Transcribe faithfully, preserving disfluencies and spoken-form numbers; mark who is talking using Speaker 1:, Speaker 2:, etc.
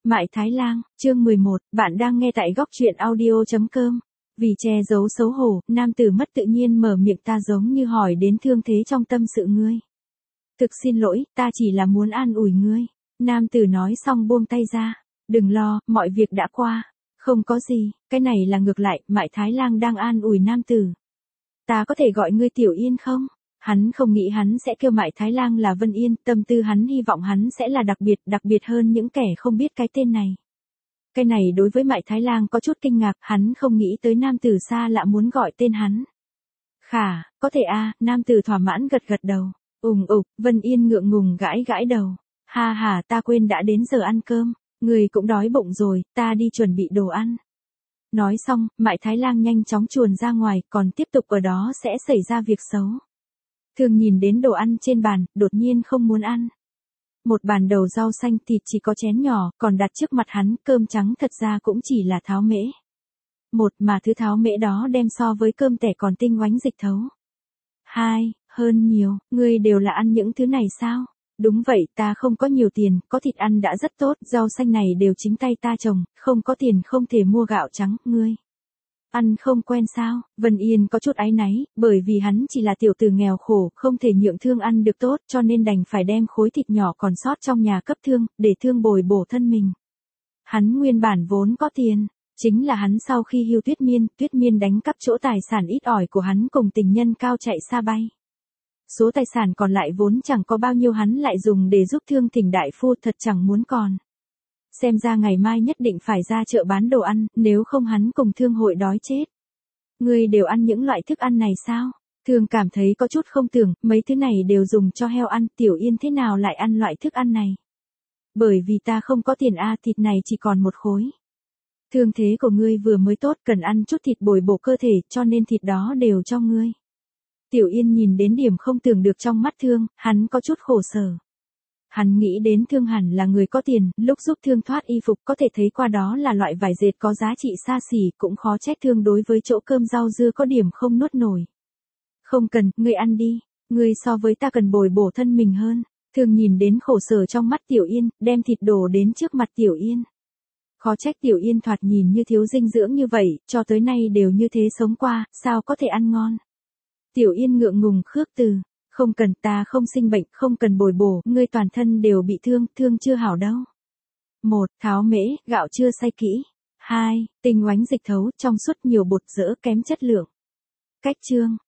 Speaker 1: Mại Thái Lang, chương mười một, bạn đang nghe tại góc truyện audio chấm com. Vì che giấu xấu hổ, nam tử mất tự nhiên mở miệng, ta giống như hỏi đến thương thế trong tâm sự ngươi. Thực xin lỗi, ta chỉ là muốn an ủi ngươi. Nam tử nói xong buông tay ra. Đừng lo, mọi việc đã qua. Không có gì, cái này là ngược lại, Mại Thái Lang đang an ủi nam tử. Ta có thể gọi ngươi Tiểu Yên không? Hắn không nghĩ hắn sẽ kêu Mại Thái Lang là Vân Yên, tâm tư hắn hy vọng hắn sẽ là đặc biệt, đặc biệt hơn những kẻ không biết cái tên này. Cái này đối với Mại Thái Lang có chút kinh ngạc, hắn không nghĩ tới nam tử xa lạ muốn gọi tên hắn. Khả, có thể a, nam tử thỏa mãn gật gật đầu. Ùng ục, Vân Yên ngượng ngùng gãi gãi đầu. Ha ha, ta quên đã đến giờ ăn cơm, người cũng đói bụng rồi, ta đi chuẩn bị đồ ăn. Nói xong, Mại Thái Lang nhanh chóng chuồn ra ngoài, còn tiếp tục ở đó sẽ xảy ra việc xấu. Thường nhìn đến đồ ăn trên bàn, đột nhiên không muốn ăn. Một bàn đầu rau xanh thịt chỉ có chén nhỏ, còn đặt trước mặt hắn, cơm trắng thật ra cũng chỉ là tháo mễ. Một mà thứ tháo mễ đó đem so với cơm tẻ còn tinh oánh dịch thấu. Hai, hơn nhiều, ngươi đều là ăn những thứ này sao? Đúng vậy, ta không có nhiều tiền, có thịt ăn đã rất tốt, rau xanh này đều chính tay ta trồng, không có tiền không thể mua gạo trắng, ngươi. Ăn không quen sao? Vân Yên có chút áy náy, bởi vì hắn chỉ là tiểu tử nghèo khổ, không thể nhượng thương ăn được tốt, cho nên đành phải đem khối thịt nhỏ còn sót trong nhà cấp thương, để thương bồi bổ thân mình. Hắn nguyên bản vốn có tiền, chính là hắn sau khi hưu Tuyết Miên, Tuyết Miên đánh cắp chỗ tài sản ít ỏi của hắn cùng tình nhân cao chạy xa bay. Số tài sản còn lại vốn chẳng có bao nhiêu hắn lại dùng để giúp thương thỉnh đại phu, thật chẳng muốn còn. Xem ra ngày mai nhất định phải ra chợ bán đồ ăn, nếu không hắn cùng thương hội đói chết. Ngươi đều ăn những loại thức ăn này sao? Thương cảm thấy có chút không tưởng, mấy thứ này đều dùng cho heo ăn, Tiểu Yên thế nào lại ăn loại thức ăn này? Bởi vì ta không có tiền a, thịt này chỉ còn một khối. Thương thế của ngươi vừa mới tốt, cần ăn chút thịt bồi bổ cơ thể, cho nên thịt đó đều cho ngươi. Tiểu Yên nhìn đến điểm không tưởng được trong mắt thương, hắn có chút khổ sở. Hắn nghĩ đến thương hẳn là người có tiền, lúc giúp thương thoát y phục có thể thấy qua đó là loại vải dệt có giá trị xa xỉ, cũng khó trách thương đối với chỗ cơm rau dưa có điểm không nuốt nổi. Không cần, ngươi ăn đi, ngươi so với ta cần bồi bổ thân mình hơn. Thương nhìn đến khổ sở trong mắt Tiểu Yên, đem thịt đổ đến trước mặt Tiểu Yên. Khó trách Tiểu Yên thoạt nhìn như thiếu dinh dưỡng như vậy, cho tới nay đều như thế sống qua, sao có thể ăn ngon. Tiểu Yên ngượng ngùng khước từ. Không cần, ta không sinh bệnh, không cần bồi bổ, ngươi toàn thân đều bị thương, thương chưa hảo đâu. Một, tháo mễ, gạo chưa xay kỹ. Hai, tinh oánh dịch thấu, trong suốt nhiều bột dỡ kém chất lượng. Cách chương,